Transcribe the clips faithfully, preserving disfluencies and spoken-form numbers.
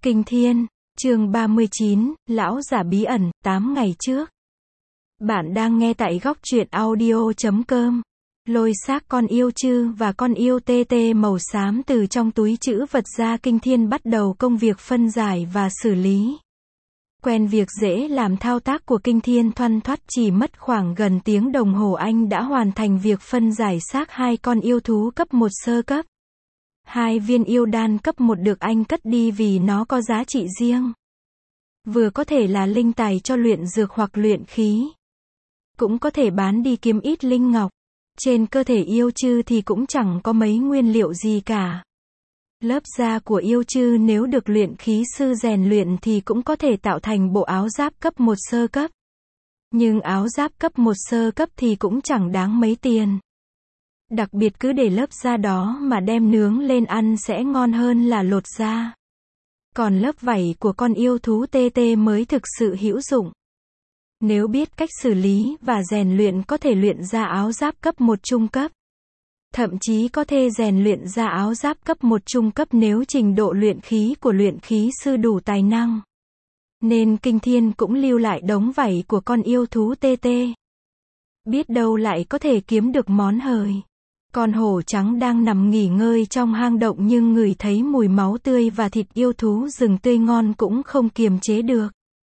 Kinh Thiên, chương ba mươi chín, Lão giả bí ẩn, tám ngày trước. Bạn đang nghe tại góc truyện audio chấm com. Lôi xác con yêu chư và con yêu tê tê màu xám từ trong túi trữ vật ra. Kinh Thiên bắt đầu công việc phân giải và xử lý. Quen việc dễ làm thao tác của Kinh Thiên thoăn thoắt, chỉ mất khoảng gần tiếng đồng hồ anh đã hoàn thành việc phân giải xác hai con yêu thú cấp một sơ cấp. Hai viên yêu đan cấp một được anh cất đi vì nó có giá trị riêng. Vừa có thể là linh tài cho luyện dược hoặc luyện khí. Cũng có thể bán đi kiếm ít linh ngọc. Trên cơ thể yêu chư thì cũng chẳng có mấy nguyên liệu gì cả. Lớp da của yêu chư nếu được luyện khí sư rèn luyện thì cũng có thể tạo thành bộ áo giáp cấp một sơ cấp. Nhưng áo giáp cấp một sơ cấp thì cũng chẳng đáng mấy tiền. Đặc biệt cứ để lớp da đó mà đem nướng lên ăn sẽ ngon hơn là lột da. Còn lớp vảy của con yêu thú tê tê mới thực sự hữu dụng. Nếu biết cách xử lý và rèn luyện có thể luyện ra áo giáp cấp một trung cấp. Thậm chí có thể rèn luyện ra áo giáp cấp một trung cấp nếu trình độ luyện khí của luyện khí sư đủ tài năng. Nên Kinh Thiên cũng lưu lại đống vảy của con yêu thú tê tê. Biết đâu lại có thể kiếm được món hời. Con hổ trắng đang nằm nghỉ ngơi trong hang động nhưng ngửi thấy mùi máu tươi và thịt yêu thú rừng tươi ngon cũng không kiềm chế được.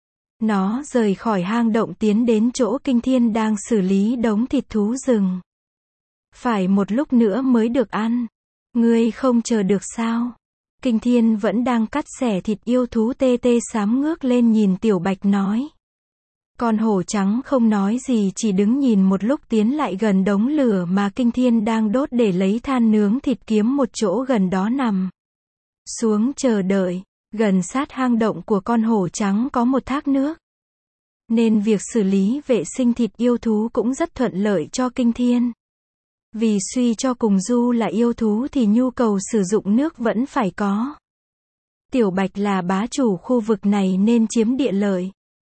Nó rời khỏi hang động tiến đến chỗ Kinh Thiên đang xử lý đống thịt thú rừng. Phải một lúc nữa mới được ăn. Ngươi không chờ được sao? Kinh Thiên vẫn đang cắt xẻ thịt yêu thú tê tê xám ngước lên nhìn Tiểu Bạch nói. Con hổ trắng không nói gì, chỉ đứng nhìn một lúc tiến lại gần đống lửa mà Kinh Thiên đang đốt để lấy than nướng thịt, kiếm một chỗ gần đó nằm xuống chờ đợi. Gần sát hang động của con hổ trắng có một thác nước. Nên việc xử lý vệ sinh thịt yêu thú cũng rất thuận lợi cho Kinh Thiên. Vì suy cho cùng dù là yêu thú thì nhu cầu sử dụng nước vẫn phải có. Tiểu Bạch là bá chủ khu vực này nên chiếm địa lợi.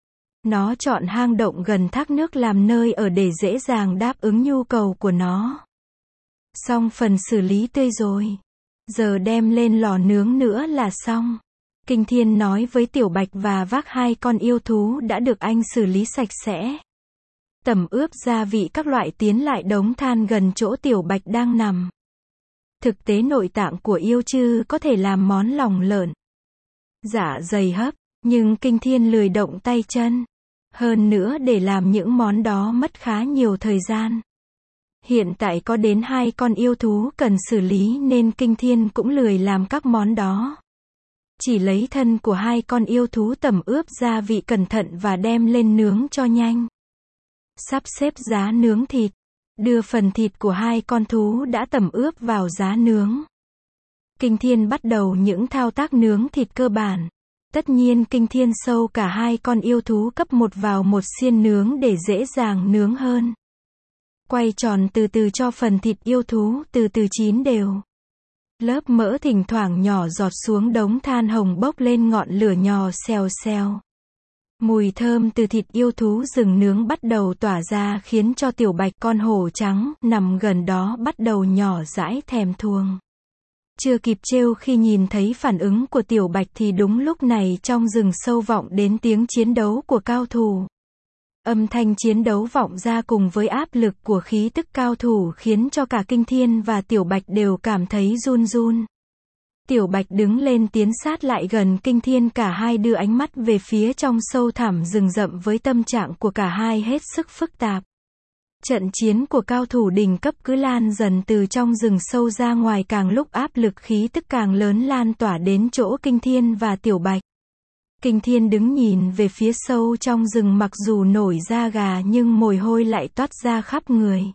Nó chọn hang động gần thác nước làm nơi ở để dễ dàng đáp ứng nhu cầu của nó. Xong phần xử lý tươi rồi. Giờ đem lên lò nướng nữa là xong. Kinh Thiên nói với Tiểu Bạch và vác hai con yêu thú đã được anh xử lý sạch sẽ. Tẩm ướp gia vị các loại tiến lại đống than gần chỗ Tiểu Bạch đang nằm. Thực tế nội tạng của yêu chư có thể làm món lòng lợn, dạ dày hấp, nhưng Kinh Thiên lười động tay chân. Hơn nữa để làm những món đó mất khá nhiều thời gian. Hiện tại có đến hai con yêu thú cần xử lý nên Kinh Thiên cũng lười làm các món đó. Chỉ lấy thân của hai con yêu thú tẩm ướp gia vị cẩn thận và đem lên nướng cho nhanh. Sắp xếp giá nướng thịt. Đưa phần thịt của hai con thú đã tẩm ướp vào giá nướng. Kinh Thiên bắt đầu những thao tác nướng thịt cơ bản. Tất nhiên Kinh Thiên sâu cả hai con yêu thú cấp một vào một xiên nướng để dễ dàng nướng hơn. Quay tròn từ từ cho phần thịt yêu thú từ từ chín đều. Lớp mỡ thỉnh thoảng nhỏ giọt xuống đống than hồng bốc lên ngọn lửa nhỏ xèo xèo. Mùi thơm từ thịt yêu thú rừng nướng bắt đầu tỏa ra khiến cho Tiểu Bạch, con hổ trắng nằm gần đó bắt đầu nhỏ dãi thèm thuồng. Chưa kịp trêu khi nhìn thấy phản ứng của Tiểu Bạch thì đúng lúc này trong rừng sâu vọng đến tiếng chiến đấu của cao thủ. Âm thanh chiến đấu vọng ra cùng với áp lực của khí tức cao thủ khiến cho cả Kinh Thiên và Tiểu Bạch đều cảm thấy run run. Tiểu Bạch đứng lên tiến sát lại gần Kinh Thiên, cả hai đưa ánh mắt về phía trong sâu thẳm rừng rậm với tâm trạng của cả hai hết sức phức tạp. Trận chiến của cao thủ đỉnh cấp cứ lan dần từ trong rừng sâu ra ngoài, càng lúc áp lực khí tức càng lớn lan tỏa đến chỗ Kinh Thiên và Tiểu Bạch. Kinh Thiên đứng nhìn về phía sâu trong rừng, mặc dù nổi da gà nhưng mồ hôi lại toát ra khắp người.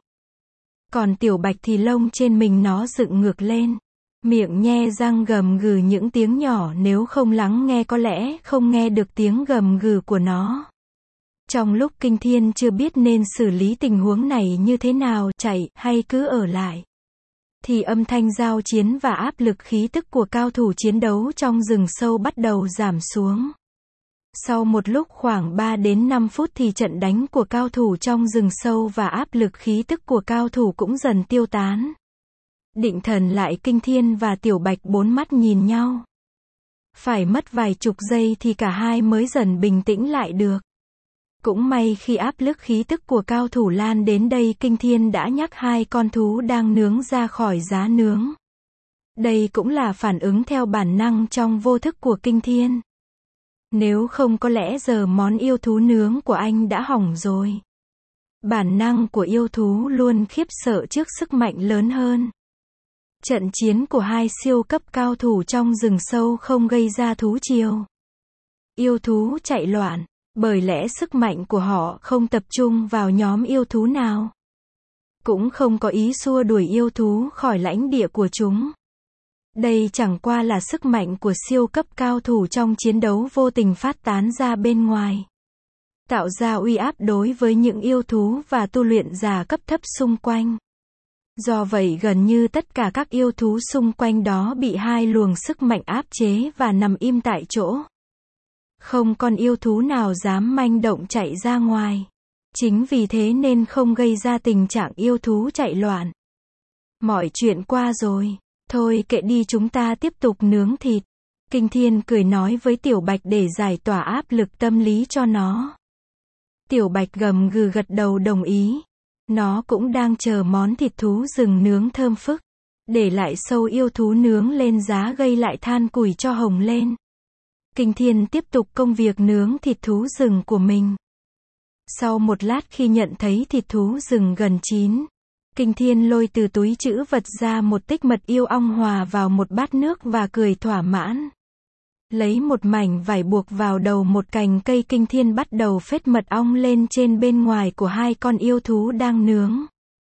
Còn Tiểu Bạch thì lông trên mình nó dựng ngược lên. Miệng nhe răng gầm gừ những tiếng nhỏ, nếu không lắng nghe có lẽ không nghe được tiếng gầm gừ của nó. Trong lúc Kinh Thiên chưa biết nên xử lý tình huống này như thế nào, chạy hay cứ ở lại, thì âm thanh giao chiến và áp lực khí tức của cao thủ chiến đấu trong rừng sâu bắt đầu giảm xuống. Sau một lúc khoảng ba đến năm phút thì trận đánh của cao thủ trong rừng sâu và áp lực khí tức của cao thủ cũng dần tiêu tán. Định thần lại, Kinh Thiên và Tiểu Bạch bốn mắt nhìn nhau. Phải mất vài chục giây thì cả hai mới dần bình tĩnh lại được. Cũng may khi áp lực khí tức của cao thủ lan đến đây, Kinh Thiên đã nhắc hai con thú đang nướng ra khỏi giá nướng. Đây cũng là phản ứng theo bản năng trong vô thức của Kinh Thiên. Nếu không có lẽ giờ món yêu thú nướng của anh đã hỏng rồi. Bản năng của yêu thú luôn khiếp sợ trước sức mạnh lớn hơn. Trận chiến của hai siêu cấp cao thủ trong rừng sâu không gây ra thú triều. Yêu thú chạy loạn, bởi lẽ sức mạnh của họ không tập trung vào nhóm yêu thú nào. Cũng không có ý xua đuổi yêu thú khỏi lãnh địa của chúng. Đây chẳng qua là sức mạnh của siêu cấp cao thủ trong chiến đấu vô tình phát tán ra bên ngoài. Tạo ra uy áp đối với những yêu thú và tu luyện giả cấp thấp xung quanh. Do vậy gần như tất cả các yêu thú xung quanh đó bị hai luồng sức mạnh áp chế và nằm im tại chỗ. Không con yêu thú nào dám manh động chạy ra ngoài. Chính vì thế nên không gây ra tình trạng yêu thú chạy loạn. Mọi chuyện qua rồi. Thôi kệ đi, chúng ta tiếp tục nướng thịt. Kinh Thiên cười nói với Tiểu Bạch để giải tỏa áp lực tâm lý cho nó. Tiểu Bạch gầm gừ gật đầu đồng ý. Nó cũng đang chờ món thịt thú rừng nướng thơm phức. Để lại sâu yêu thú nướng lên giá, gây lại than củi cho hồng lên. Kinh Thiên tiếp tục công việc nướng thịt thú rừng của mình. Sau một lát khi nhận thấy thịt thú rừng gần chín, Kinh Thiên lôi từ túi trữ vật ra một tích mật yêu ong hòa vào một bát nước và cười thỏa mãn. Lấy một mảnh vải buộc vào đầu một cành cây, Kinh Thiên bắt đầu phết mật ong lên trên bên ngoài của hai con yêu thú đang nướng.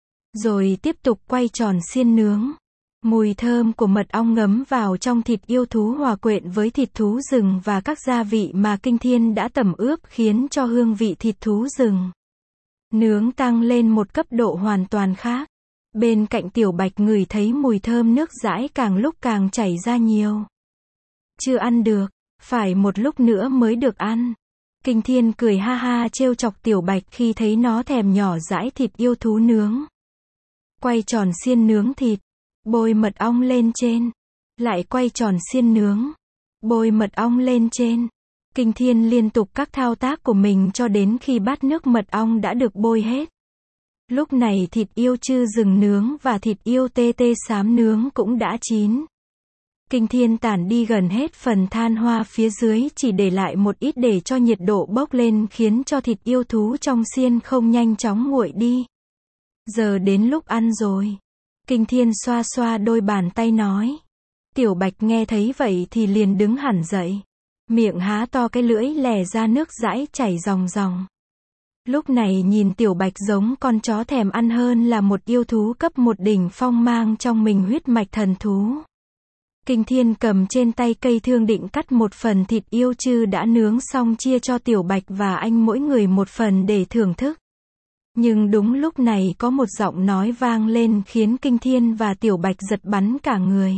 Rồi tiếp tục quay tròn xiên nướng. Mùi thơm của mật ong ngấm vào trong thịt yêu thú hòa quyện với thịt thú rừng và các gia vị mà Kinh Thiên đã tẩm ướp khiến cho hương vị thịt thú rừng nướng tăng lên một cấp độ hoàn toàn khác. Bên cạnh Tiểu Bạch ngửi thấy mùi thơm nước dãi càng lúc càng chảy ra nhiều. Chưa ăn được, phải một lúc nữa mới được ăn. Kinh Thiên cười ha ha trêu chọc Tiểu Bạch khi thấy nó thèm nhỏ dãi thịt yêu thú nướng. Quay tròn xiên nướng thịt, bôi mật ong lên trên, lại quay tròn xiên nướng, bôi mật ong lên trên. Kinh Thiên liên tục các thao tác của mình cho đến khi bát nước mật ong đã được bôi hết. Lúc này thịt yêu chư rừng nướng và thịt yêu tê tê xám nướng cũng đã chín. Kinh Thiên tản đi gần hết phần than hoa phía dưới, chỉ để lại một ít để cho nhiệt độ bốc lên khiến cho thịt yêu thú trong xiên không nhanh chóng nguội đi. Giờ đến lúc ăn rồi. Kinh Thiên xoa xoa đôi bàn tay nói. Tiểu Bạch nghe thấy vậy thì liền đứng hẳn dậy. Miệng há to, cái lưỡi lè ra nước dãi chảy ròng ròng. Lúc này nhìn Tiểu Bạch giống con chó thèm ăn hơn là một yêu thú cấp một đỉnh phong mang trong mình huyết mạch thần thú. Kinh Thiên cầm trên tay cây thương định cắt một phần thịt yêu chư đã nướng xong chia cho Tiểu Bạch và anh mỗi người một phần để thưởng thức. Nhưng đúng lúc này có một giọng nói vang lên khiến Kinh Thiên và Tiểu Bạch giật bắn cả người.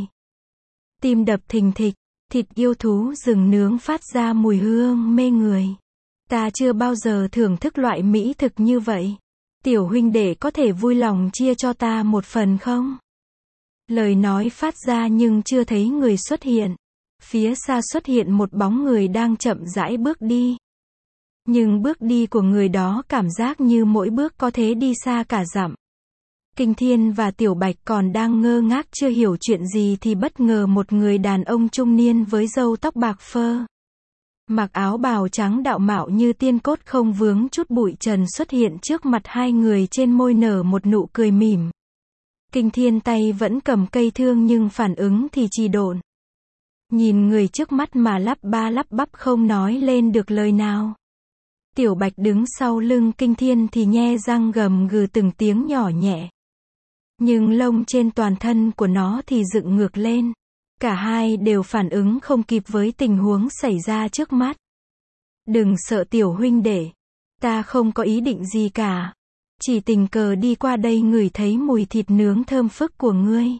Tim đập thình thịch, thịt yêu thú rừng nướng phát ra mùi hương mê người. Ta chưa bao giờ thưởng thức loại mỹ thực như vậy. Tiểu huynh đệ có thể vui lòng chia cho ta một phần không? Lời nói phát ra nhưng chưa thấy người xuất hiện. Phía xa xuất hiện một bóng người đang chậm rãi bước đi. Nhưng bước đi của người đó cảm giác như mỗi bước có thể đi xa cả dặm. Kinh Thiên và Tiểu Bạch còn đang ngơ ngác chưa hiểu chuyện gì thì bất ngờ một người đàn ông trung niên với râu tóc bạc phơ, mặc áo bào trắng đạo mạo như tiên cốt không vướng chút bụi trần xuất hiện trước mặt hai người, trên môi nở một nụ cười mỉm. Kinh Thiên tay vẫn cầm cây thương nhưng phản ứng thì trì độn. Nhìn người trước mắt mà lắp ba lắp bắp không nói lên được lời nào. Tiểu Bạch đứng sau lưng Kinh Thiên thì nhe răng gầm gừ từng tiếng nhỏ nhẹ. Nhưng lông trên toàn thân của nó thì dựng ngược lên. Cả hai đều phản ứng không kịp với tình huống xảy ra trước mắt. Đừng sợ Tiểu huynh đệ. Ta không có ý định gì cả. Chỉ tình cờ đi qua đây ngửi thấy mùi thịt nướng thơm phức của ngươi,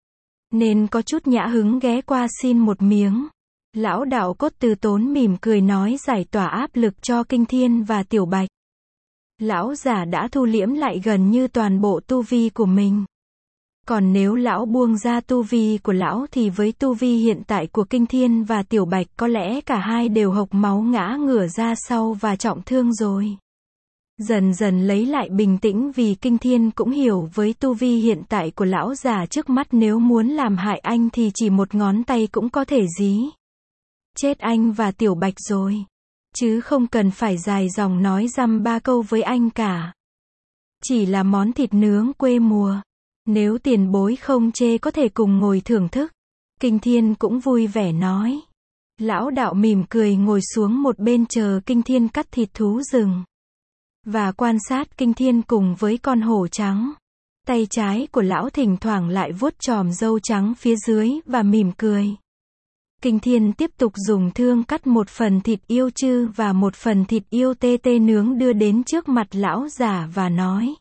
nên có chút nhã hứng ghé qua xin một miếng. Lão đạo cốt từ tốn mỉm cười nói giải tỏa áp lực cho Kinh Thiên và Tiểu Bạch. Lão giả đã thu liễm lại gần như toàn bộ tu vi của mình. Còn nếu lão buông ra tu vi của lão thì với tu vi hiện tại của Kinh Thiên và Tiểu Bạch có lẽ cả hai đều hộc máu ngã ngửa ra sau và trọng thương rồi. Dần dần lấy lại bình tĩnh vì Kinh Thiên cũng hiểu với tu vi hiện tại của lão già trước mắt nếu muốn làm hại anh thì chỉ một ngón tay cũng có thể dí chết anh và Tiểu Bạch rồi. Chứ không cần phải dài dòng nói dăm ba câu với anh cả. Chỉ là món thịt nướng quê mùa. Nếu tiền bối không chê có thể cùng ngồi thưởng thức. Kinh Thiên cũng vui vẻ nói. Lão đạo mỉm cười ngồi xuống một bên chờ Kinh Thiên cắt thịt thú rừng. Và quan sát Kinh Thiên cùng với con hổ trắng. Tay trái của lão thỉnh thoảng lại vuốt chòm râu trắng phía dưới và mỉm cười. Kinh Thiên tiếp tục dùng thương cắt một phần thịt yêu chư và một phần thịt yêu tê tê nướng đưa đến trước mặt lão già và nói.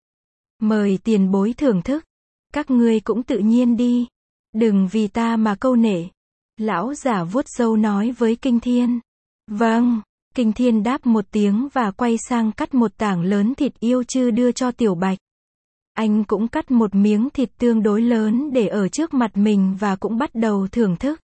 Mời tiền bối thưởng thức. Các ngươi cũng tự nhiên đi. Đừng vì ta mà câu nể. Lão già vuốt râu nói với Kinh Thiên. Vâng. Kinh Thiên đáp một tiếng và quay sang cắt một tảng lớn thịt yêu chư đưa cho Tiểu Bạch. Anh cũng cắt một miếng thịt tương đối lớn để ở trước mặt mình và cũng bắt đầu thưởng thức.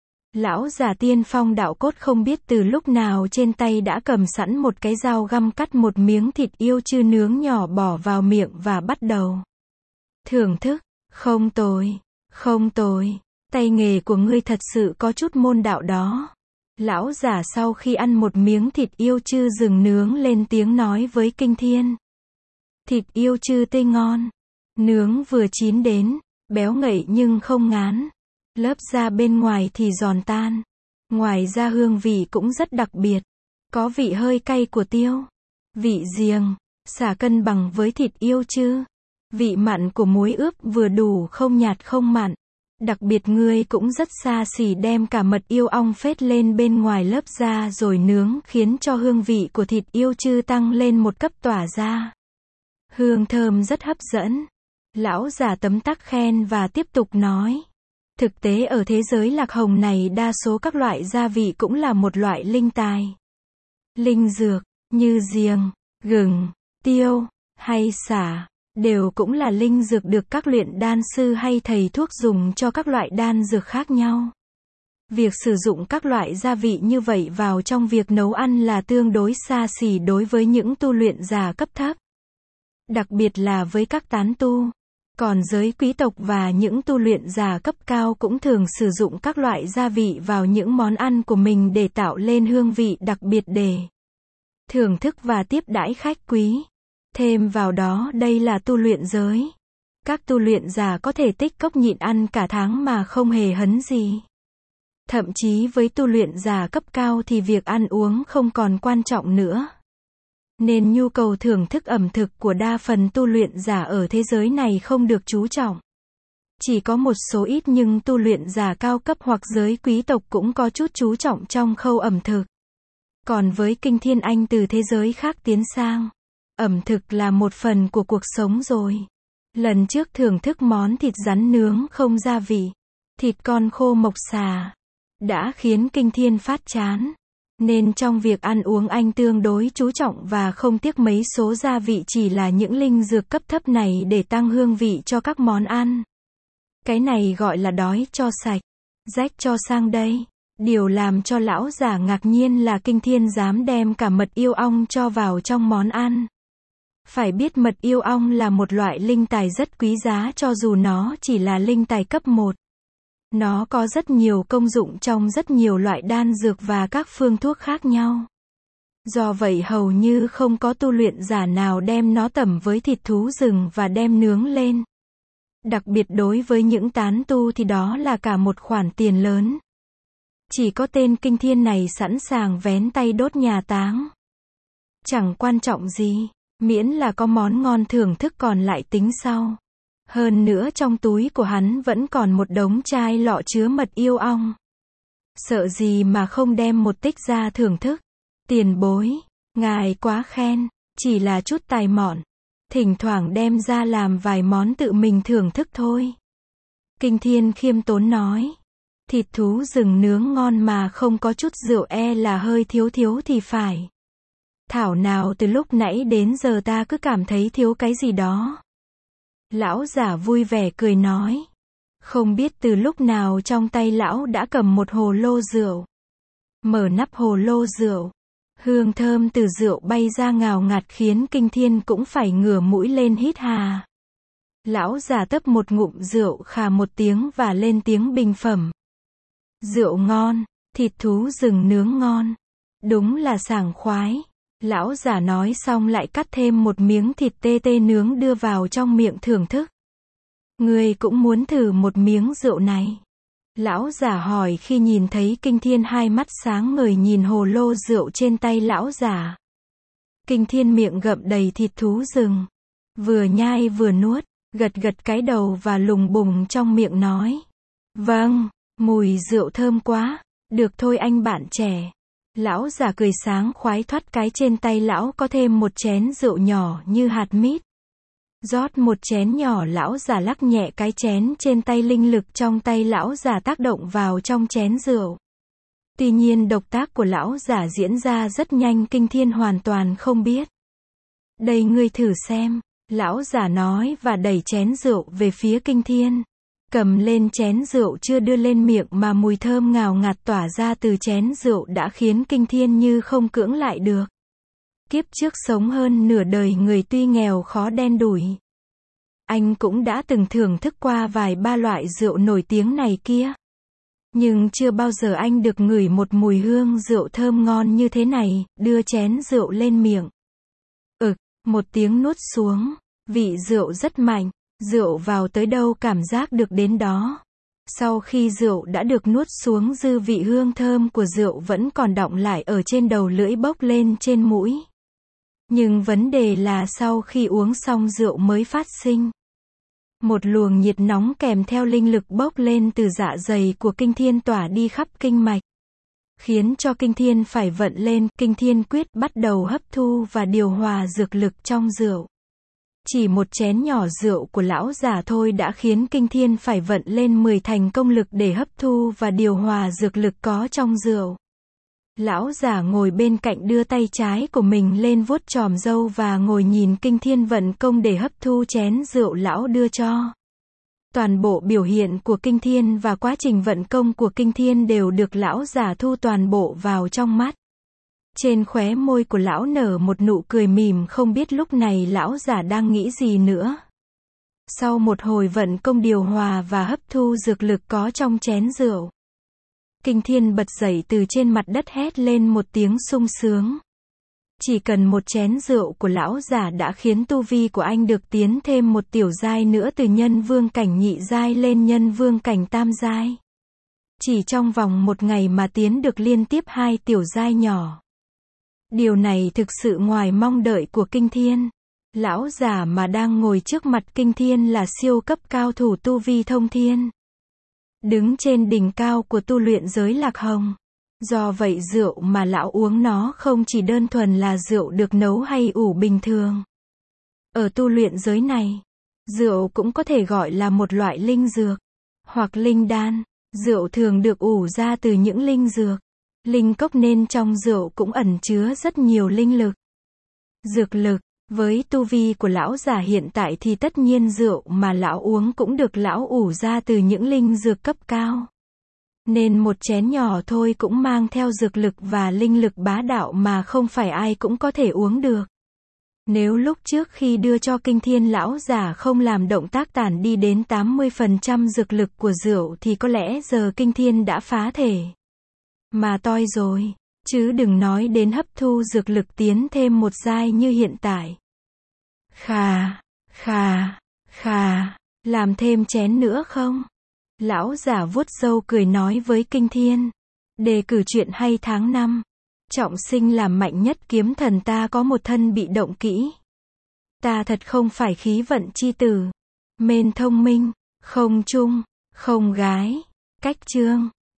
Lão già tiên phong đạo cốt không biết từ lúc nào trên tay đã cầm sẵn một cái dao găm cắt một miếng thịt yêu chư nướng nhỏ bỏ vào miệng và bắt đầu thưởng thức. Không tồi, không tồi, tay nghề của ngươi thật sự có chút môn đạo đó. Lão già sau khi ăn một miếng thịt yêu chư rừng nướng lên tiếng nói với Kinh Thiên. Thịt yêu chư tươi ngon, nướng vừa chín đến, béo ngậy nhưng không ngán. Lớp da bên ngoài thì giòn tan. Ngoài ra hương vị cũng rất đặc biệt. Có vị hơi cay của tiêu. Vị giềng, xả cân bằng với thịt yêu chư. Vị mặn của muối ướp vừa đủ không nhạt không mặn. Đặc biệt ngươi cũng rất xa xỉ đem cả mật yêu ong phết lên bên ngoài lớp da rồi nướng khiến cho hương vị của thịt yêu chư tăng lên một cấp tỏa ra. Hương thơm rất hấp dẫn. Lão già tấm tắc khen và tiếp tục nói. Thực tế ở thế giới lạc hồng này đa số các loại gia vị cũng là một loại linh tài. Linh dược, như giềng, gừng, tiêu, hay xả, đều cũng là linh dược được các luyện đan sư hay thầy thuốc dùng cho các loại đan dược khác nhau. Việc sử dụng các loại gia vị như vậy vào trong việc nấu ăn là tương đối xa xỉ đối với những tu luyện giả cấp thấp. Đặc biệt là với các tán tu. Còn giới quý tộc và những tu luyện giả cấp cao cũng thường sử dụng các loại gia vị vào những món ăn của mình để tạo lên hương vị đặc biệt để thưởng thức và tiếp đãi khách quý. Thêm vào đó đây là tu luyện giới. Các tu luyện giả có thể tích cốc nhịn ăn cả tháng mà không hề hấn gì. Thậm chí với tu luyện giả cấp cao thì việc ăn uống không còn quan trọng nữa. Nên nhu cầu thưởng thức ẩm thực của đa phần tu luyện giả ở thế giới này không được chú trọng. Chỉ có một số ít nhưng tu luyện giả cao cấp hoặc giới quý tộc cũng có chút chú trọng trong khâu ẩm thực. Còn với Kinh Thiên Anh từ thế giới khác tiến sang, ẩm thực là một phần của cuộc sống rồi. Lần trước thưởng thức món thịt rắn nướng không gia vị, thịt con khô mộc xà, đã khiến Kinh Thiên phát chán. Nên trong việc ăn uống anh tương đối chú trọng và không tiếc mấy số gia vị chỉ là những linh dược cấp thấp này để tăng hương vị cho các món ăn. Cái này gọi là đói cho sạch, rách cho sang đây. Điều làm cho lão già ngạc nhiên là Kinh Thiên dám đem cả mật yêu ong cho vào trong món ăn. Phải biết mật yêu ong là một loại linh tài rất quý giá cho dù nó chỉ là linh tài cấp một. Nó có rất nhiều công dụng trong rất nhiều loại đan dược và các phương thuốc khác nhau. Do vậy hầu như không có tu luyện giả nào đem nó tẩm với thịt thú rừng và đem nướng lên. Đặc biệt đối với những tán tu thì đó là cả một khoản tiền lớn. Chỉ có tên Kinh Thiên này sẵn sàng vén tay đốt nhà táng. Chẳng quan trọng gì, miễn là có món ngon thưởng thức còn lại tính sau. Hơn nữa trong túi của hắn vẫn còn một đống chai lọ chứa mật yêu ong. Sợ gì mà không đem một tích ra thưởng thức. Tiền bối, ngài quá khen, chỉ là chút tài mọn. Thỉnh thoảng đem ra làm vài món tự mình thưởng thức thôi. Kinh Thiên khiêm tốn nói. Thịt thú rừng nướng ngon mà không có chút rượu e là hơi thiếu thiếu thì phải. Thảo nào từ lúc nãy đến giờ ta cứ cảm thấy thiếu cái gì đó. Lão giả vui vẻ cười nói. Không biết từ lúc nào trong tay lão đã cầm một hồ lô rượu. Mở nắp hồ lô rượu. Hương thơm từ rượu bay ra ngào ngạt khiến Kinh Thiên cũng phải ngửa mũi lên hít hà. Lão giả tấp một ngụm rượu khà một tiếng và lên tiếng bình phẩm. Rượu ngon, thịt thú rừng nướng ngon. Đúng là sảng khoái. Lão giả nói xong lại cắt thêm một miếng thịt tê tê nướng đưa vào trong miệng thưởng thức. Ngươi cũng muốn thử một miếng rượu này. Lão giả hỏi khi nhìn thấy Kinh Thiên hai mắt sáng ngời nhìn hồ lô rượu trên tay lão giả. Kinh Thiên miệng ngậm đầy thịt thú rừng. Vừa nhai vừa nuốt, gật gật cái đầu và lùng bùng trong miệng nói. Vâng, mùi rượu thơm quá. Được thôi anh bạn trẻ. Lão giả cười sáng khoái thoát cái trên tay lão có thêm một chén rượu nhỏ như hạt mít. Rót một chén nhỏ lão giả lắc nhẹ cái chén trên tay linh lực trong tay lão giả tác động vào trong chén rượu. Tuy nhiên động tác của lão giả diễn ra rất nhanh Kinh Thiên hoàn toàn không biết. Đây ngươi thử xem, lão giả nói và đẩy chén rượu về phía Kinh Thiên. Cầm lên chén rượu chưa đưa lên miệng mà mùi thơm ngào ngạt tỏa ra từ chén rượu đã khiến Kinh Thiên như không cưỡng lại được. Kiếp trước sống hơn nửa đời người tuy nghèo khó đen đủi. Anh cũng đã từng thưởng thức qua vài ba loại rượu nổi tiếng này kia. Nhưng chưa bao giờ anh được ngửi một mùi hương rượu thơm ngon như thế này, đưa chén rượu lên miệng. Ực, một tiếng nuốt xuống, vị rượu rất mạnh, rượu vào tới đâu cảm giác được đến đó. Sau khi rượu đã được nuốt xuống dư vị hương thơm của rượu vẫn còn đọng lại ở trên đầu lưỡi bốc lên trên mũi. Nhưng vấn đề là sau khi uống xong rượu mới phát sinh. Một luồng nhiệt nóng kèm theo linh lực bốc lên từ dạ dày của Kinh Thiên tỏa đi khắp kinh mạch. Khiến cho Kinh Thiên phải vận lên, Kinh Thiên quyết bắt đầu hấp thu và điều hòa dược lực trong rượu. Chỉ một chén nhỏ rượu của lão giả thôi đã khiến Kinh Thiên phải vận lên mười thành công lực để hấp thu và điều hòa dược lực có trong rượu. Lão giả ngồi bên cạnh đưa tay trái của mình lên vuốt chòm râu và ngồi nhìn Kinh Thiên vận công để hấp thu chén rượu lão đưa cho. Toàn bộ biểu hiện của Kinh Thiên và quá trình vận công của Kinh Thiên đều được lão giả thu toàn bộ vào trong mắt. Trên khóe môi của lão nở một nụ cười mỉm không biết lúc này lão giả đang nghĩ gì nữa. Sau một hồi vận công điều hòa và hấp thu dược lực có trong chén rượu. Kinh Thiên bật dậy từ trên mặt đất hét lên một tiếng sung sướng. Chỉ cần một chén rượu của lão giả đã khiến tu vi của anh được tiến thêm một tiểu giai nữa từ nhân vương cảnh nhị giai lên nhân vương cảnh tam giai. Chỉ trong vòng một ngày mà tiến được liên tiếp hai tiểu giai nhỏ. Điều này thực sự ngoài mong đợi của Kinh Thiên. Lão giả mà đang ngồi trước mặt Kinh Thiên là siêu cấp cao thủ tu vi thông thiên. Đứng trên đỉnh cao của tu luyện giới Lạc Hồng. Do vậy rượu mà lão uống nó không chỉ đơn thuần là rượu được nấu hay ủ bình thường. Ở tu luyện giới này, rượu cũng có thể gọi là một loại linh dược, hoặc linh đan. Rượu thường được ủ ra từ những linh dược, linh cốc nên trong rượu cũng ẩn chứa rất nhiều linh lực. Dược lực, với tu vi của lão giả hiện tại thì tất nhiên rượu mà lão uống cũng được lão ủ ra từ những linh dược cấp cao. Nên một chén nhỏ thôi cũng mang theo dược lực và linh lực bá đạo mà không phải ai cũng có thể uống được. Nếu lúc trước khi đưa cho Kinh Thiên lão giả không làm động tác tản đi đến tám mươi phần trăm dược lực của rượu thì có lẽ giờ Kinh Thiên đã phá thể. Mà toi rồi, chứ đừng nói đến hấp thu dược lực tiến thêm một giai như hiện tại. Khà, khà, khà, làm thêm chén nữa không? Lão giả vuốt râu cười nói với Kinh Thiên. Đề cử chuyện hay tháng năm. Trọng sinh làm mạnh nhất kiếm thần ta có một thân bị động kỹ. Ta thật không phải khí vận chi tử. Mên thông minh, không trung, không gái. Cách chương.